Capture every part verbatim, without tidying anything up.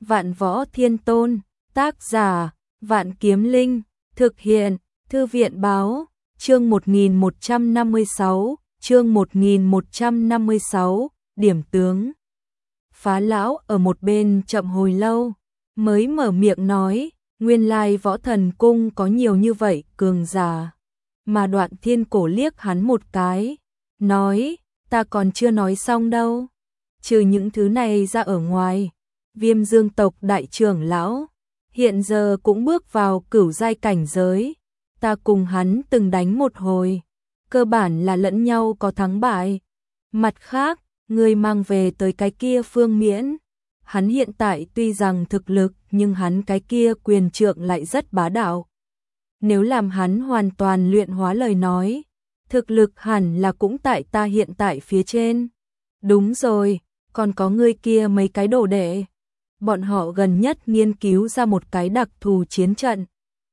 Vạn Võ Thiên Tôn, tác giả, Vạn Kiếm Linh, thực hiện, Thư viện báo, chương một nghìn một trăm năm mươi sáu, chương một nghìn một trăm năm mươi sáu, điểm tướng. Phá lão ở một bên chậm hồi lâu, mới mở miệng nói, nguyên lai Võ Thần Cung có nhiều như vậy cường giả. Mà Đoạn Thiên Cổ liếc hắn một cái, nói, ta còn chưa nói xong đâu. Trừ những thứ này ra ở ngoài, Viêm Dương tộc đại trưởng lão, hiện giờ cũng bước vào cửu giai cảnh giới. Ta cùng hắn từng đánh một hồi, cơ bản là lẫn nhau có thắng bại. Mặt khác, người mang về tới cái kia Phương Miễn, hắn hiện tại tuy rằng thực lực nhưng hắn cái kia quyền trượng lại rất bá đạo. Nếu làm hắn hoàn toàn luyện hóa lời nói, thực lực hẳn là cũng tại ta hiện tại phía trên. Đúng rồi, còn có người kia mấy cái đồ đệ. Bọn họ gần nhất nghiên cứu ra một cái đặc thù chiến trận.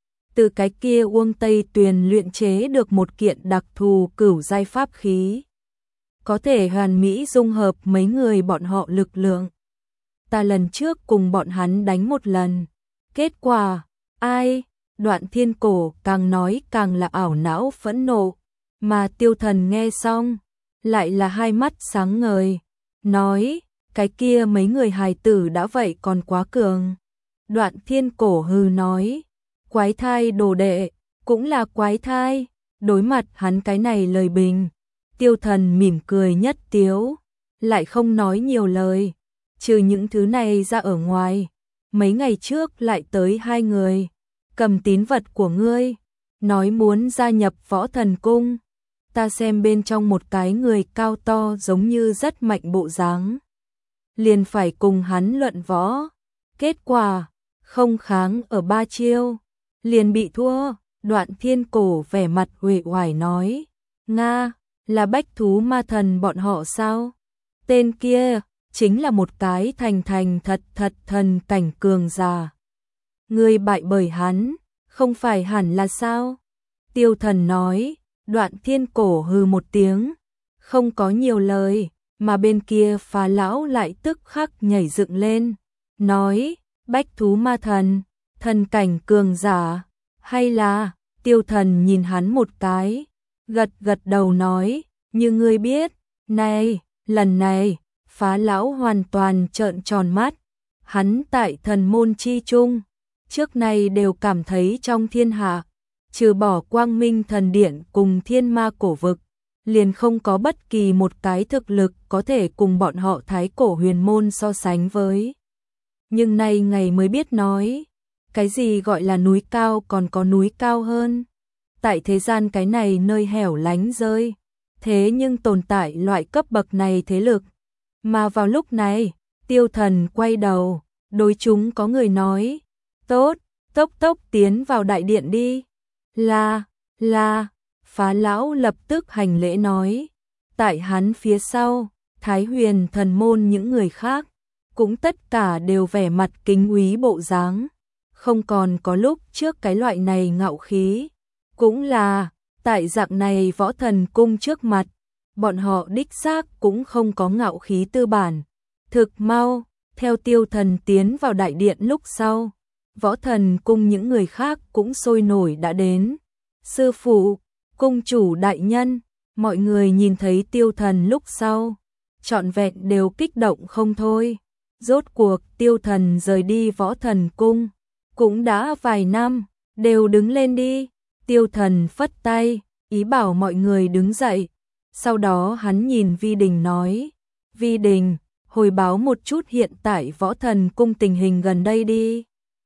Từ cái kia Uông Tây Tuyền luyện chế được một kiện đặc thù cửu giai pháp khí. Có thể hoàn mỹ dung hợp mấy người bọn họ lực lượng. Ta lần trước cùng bọn hắn đánh một lần. Kết quả, ai? Đoạn Thiên Cổ càng nói càng là ảo não phẫn nộ. Mà Tiêu Thần nghe xong, lại là hai mắt sáng ngời. Nói, cái kia mấy người hài tử đã vậy còn quá cường. Đoạn Thiên Cổ hừ nói, quái thai đồ đệ, cũng là quái thai. Đối mặt hắn cái này lời bình, Tiêu Thần mỉm cười nhất tiếu, lại không nói nhiều lời. Trừ những thứ này ra ở ngoài, mấy ngày trước lại tới hai người, cầm tín vật của ngươi, nói muốn gia nhập Võ Thần Cung. Ta xem bên trong một cái người cao to giống như rất mạnh bộ dáng, liền phải cùng hắn luận võ. Kết quả, không kháng ở ba chiêu, liền bị thua. Đoạn Thiên Cổ vẻ mặt uể oải nói, Nga, là bách thú ma thần bọn họ sao? Tên kia, chính là một cái thành thành thật thật thần cảnh cường giả. Ngươi bại bởi hắn, không phải hẳn là sao? Tiêu Thần nói. Đoạn Thiên Cổ hừ một tiếng, không có nhiều lời, mà bên kia Phá lão lại tức khắc nhảy dựng lên, nói, bách thú ma thần, thần cảnh cường giả, hay là? Tiêu Thần nhìn hắn một cái, gật gật đầu nói, như ngươi biết. Này, lần này, Phá lão hoàn toàn trợn tròn mắt. Hắn tại thần môn chi chung, trước nay đều cảm thấy trong thiên hạ, trừ bỏ Quang Minh Thần Điện cùng Thiên Ma Cổ Vực, liền không có bất kỳ một cái thực lực có thể cùng bọn họ Thái Cổ Huyền Môn so sánh với. Nhưng nay ngày mới biết nói, cái gì gọi là núi cao còn có núi cao hơn. Tại thế gian cái này nơi hẻo lánh rơi, thế nhưng tồn tại loại cấp bậc này thế lực. Mà vào lúc này, Tiêu Thần quay đầu, đối chúng có người nói, tốt, tốc tốc tiến vào đại điện đi. Là, là, Phá lão lập tức hành lễ nói. Tại hắn phía sau, Thái Huyền Thần Môn những người khác, cũng tất cả đều vẻ mặt kính úy bộ dáng, không còn có lúc trước cái loại này ngạo khí. Cũng là, tại dạng này Võ Thần Cung trước mặt, bọn họ đích xác cũng không có ngạo khí tư bản. Thực mau, theo Tiêu Thần tiến vào đại điện lúc sau, Võ Thần Cung những người khác cũng sôi nổi đã đến. Sư phụ, cung chủ đại nhân, mọi người nhìn thấy Tiêu Thần lúc sau, trọn vẹn đều kích động không thôi. Rốt cuộc Tiêu Thần rời đi Võ Thần Cung, cũng đã vài năm, đều đứng lên đi. Tiêu Thần phất tay, ý bảo mọi người đứng dậy. Sau đó hắn nhìn Vi Đình nói, Vi Đình, hồi báo một chút hiện tại Võ Thần Cung tình hình gần đây đi.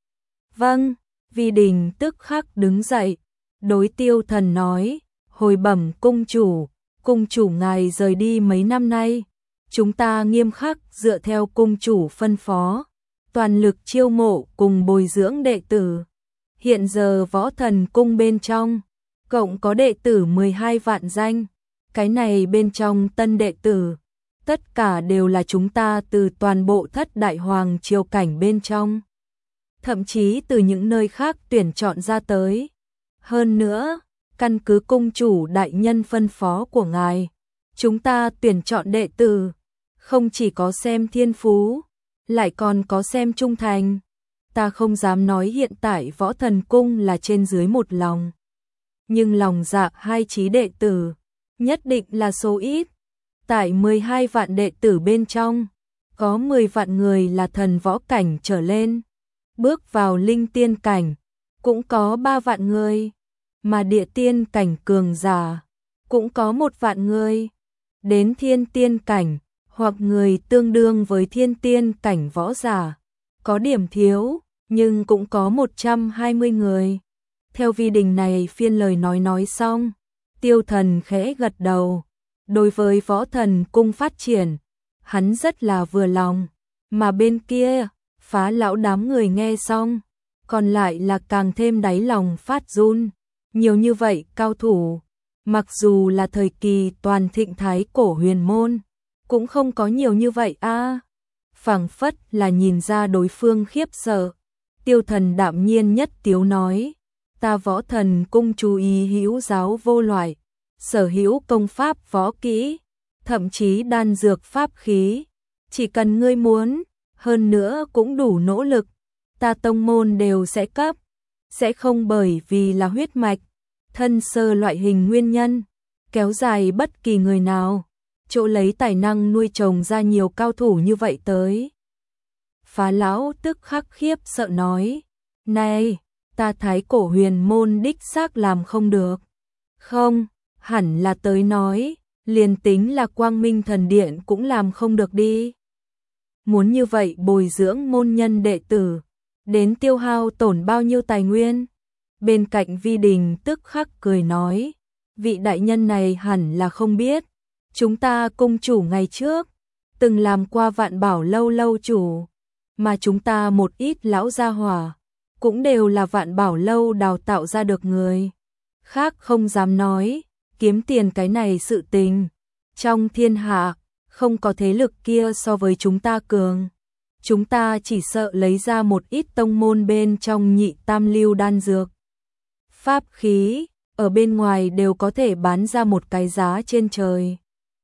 Vâng, Vi Đình tức khắc đứng dậy, đối Tiêu Thần nói, hồi bẩm cung chủ, cung chủ ngài rời đi mấy năm nay, chúng ta nghiêm khắc dựa theo cung chủ phân phó, toàn lực chiêu mộ cùng bồi dưỡng đệ tử. Hiện giờ Võ Thần Cung bên trong, cộng có đệ tử mười hai vạn danh, cái này bên trong tân đệ tử, tất cả đều là chúng ta từ toàn bộ thất đại hoàng triều cảnh bên trong, thậm chí từ những nơi khác tuyển chọn ra tới. Hơn nữa, căn cứ cung chủ đại nhân phân phó của ngài, chúng ta tuyển chọn đệ tử, không chỉ có xem thiên phú, lại còn có xem trung thành. Ta không dám nói hiện tại Võ Thần Cung là trên dưới một lòng. Nhưng lòng dạ hai trí đệ tử, nhất định là số ít. Tại mười hai vạn đệ tử bên trong, có mười vạn người là thần võ cảnh trở lên. Bước vào linh tiên cảnh, cũng có ba vạn người. Mà địa tiên cảnh cường giả, cũng có một vạn người. Đến thiên tiên cảnh, hoặc người tương đương với thiên tiên cảnh võ giả, có điểm thiếu, nhưng cũng có một trăm hai mươi người. Theo Vi Đình này phiên lời nói nói xong, Tiêu Thần khẽ gật đầu. Đối với Võ Thần Cung phát triển, hắn rất là vừa lòng. Mà bên kia, Phá lão đám người nghe xong, còn lại là càng thêm đáy lòng phát run. Nhiều như vậy cao thủ, mặc dù là thời kỳ toàn thịnh thái cổ huyền môn, cũng không có nhiều như vậy a. À, phảng phất là nhìn ra đối phương khiếp sợ. Tiêu Thần đạm nhiên nhất tiếu nói, ta Võ Thần Cung chú ý hữu giáo vô loại, sở hữu công pháp võ kỹ, thậm chí đan dược pháp khí, chỉ cần ngươi muốn, hơn nữa cũng đủ nỗ lực, ta tông môn đều sẽ cấp, sẽ không bởi vì là huyết mạch, thân sơ loại hình nguyên nhân, kéo dài bất kỳ người nào, chỗ lấy tài năng nuôi trồng ra nhiều cao thủ như vậy tới. Phá lão tức khắc khiếp sợ nói, này, ta thái cổ huyền môn đích xác làm không được. Không, hẳn là tới nói, liền tính là Quang Minh Thần Điện cũng làm không được đi. Muốn như vậy bồi dưỡng môn nhân đệ tử, đến tiêu hao tổn bao nhiêu tài nguyên. Bên cạnh Vi Đình tức khắc cười nói, vị đại nhân này hẳn là không biết, chúng ta cung chủ ngày trước, từng làm qua Vạn Bảo lâu lâu chủ, mà chúng ta một ít lão gia hỏa, cũng đều là Vạn Bảo lâu đào tạo ra được người. Khác không dám nói, kiếm tiền cái này sự tình, trong thiên hạ, không có thế lực kia so với chúng ta cường. Chúng ta chỉ sợ lấy ra một ít tông môn bên trong nhị tam lưu đan dược. Pháp khí, ở bên ngoài đều có thể bán ra một cái giá trên trời.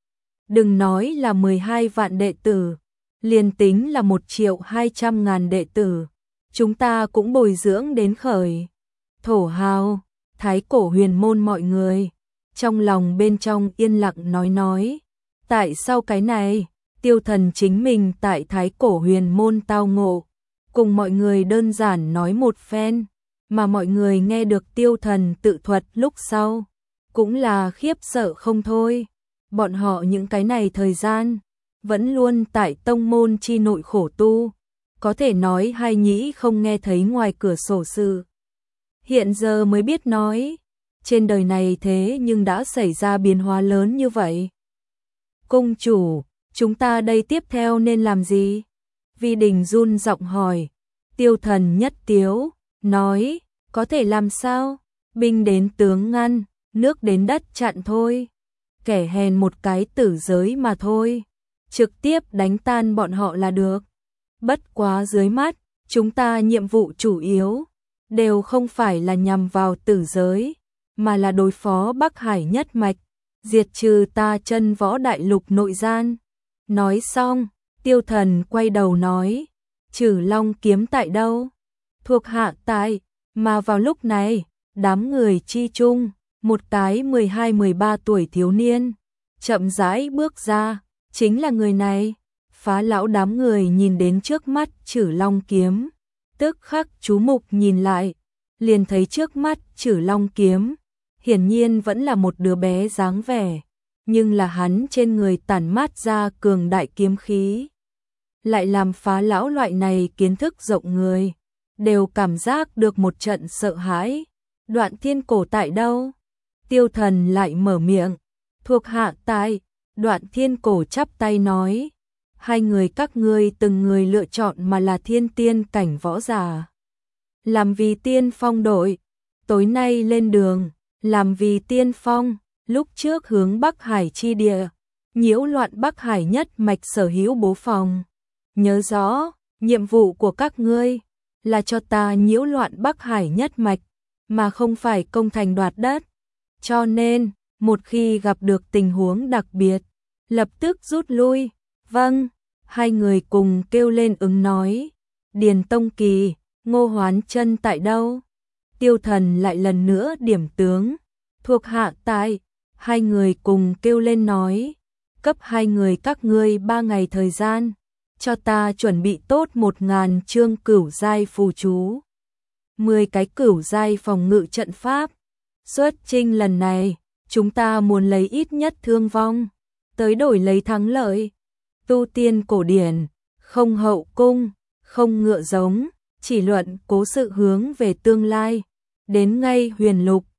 Đừng nói là mười hai vạn đệ tử, liền tính là một triệu hai trăm ngàn đệ tử, chúng ta cũng bồi dưỡng đến khởi. Thổ hào, thái cổ huyền môn mọi người, trong lòng bên trong yên lặng nói nói, tại sao cái này, Tiêu Thần chính mình tại thái cổ huyền môn tao ngộ, cùng mọi người đơn giản nói một phen, mà mọi người nghe được Tiêu Thần tự thuật lúc sau, cũng là khiếp sợ không thôi. Bọn họ những cái này thời gian, vẫn luôn tại tông môn chi nội khổ tu, có thể nói hai nhĩ không nghe thấy ngoài cửa sổ sự. Hiện giờ mới biết nói, trên đời này thế nhưng đã xảy ra biến hóa lớn như vậy. Cung chủ, chúng ta đây tiếp theo nên làm gì? Vi Đình run giọng hỏi. Tiêu Thần nhất tiếu, nói, có thể làm sao? Binh đến tướng ngăn, nước đến đất chặn thôi. Kẻ hèn một cái tử giới mà thôi. Trực tiếp đánh tan bọn họ là được. Bất quá dưới mắt, chúng ta nhiệm vụ chủ yếu, đều không phải là nhằm vào tử giới, mà là đối phó Bắc Hải nhất mạch, diệt trừ ta chân võ đại lục nội gian. Nói xong, Tiêu Thần quay đầu nói, Trử Long kiếm tại đâu? Thuộc hạ tại, mà vào lúc này, đám người chi chung, một cái mười hai mười ba tuổi thiếu niên, chậm rãi bước ra, chính là người này. Phá lão đám người nhìn đến trước mắt Trử Long kiếm, tức khắc chú mục nhìn lại, liền thấy trước mắt Trử Long kiếm, hiển nhiên vẫn là một đứa bé dáng vẻ, nhưng là hắn trên người tản mát ra cường đại kiếm khí, lại làm Phá lão loại này kiến thức rộng người, đều cảm giác được một trận sợ hãi. Đoạn Thiên Cổ tại đâu? Tiêu Thần lại mở miệng, thuộc hạ tại. Đoạn Thiên Cổ chắp tay nói, hai người các ngươi từng người lựa chọn mà là thiên tiên cảnh võ giả. Làm vì tiên phong đội, tối nay lên đường, làm vì tiên phong, lúc trước hướng Bắc Hải chi địa, nhiễu loạn Bắc Hải nhất mạch sở hữu bố phòng. Nhớ rõ, nhiệm vụ của các ngươi là cho ta nhiễu loạn Bắc Hải nhất mạch, mà không phải công thành đoạt đất. Cho nên, một khi gặp được tình huống đặc biệt, lập tức rút lui. Vâng, Hai người cùng kêu lên ứng nói. Điền Tông Kỳ, Ngô Hoán Chân tại đâu? Tiêu Thần lại lần nữa điểm tướng. Thuộc hạ tại. Hai người cùng kêu lên nói. Cấp hai người các ngươi ba ngày thời gian. Cho ta chuẩn bị tốt một ngàn chương cửu giai phù chú. Mười cái cửu giai phòng ngự trận pháp. Xuất chinh lần này, chúng ta muốn lấy ít nhất thương vong, tới đổi lấy thắng lợi. Tu tiên cổ điển, không hậu cung, không ngựa giống, chỉ luận cố sự hướng về tương lai. Đến ngay huyền lục,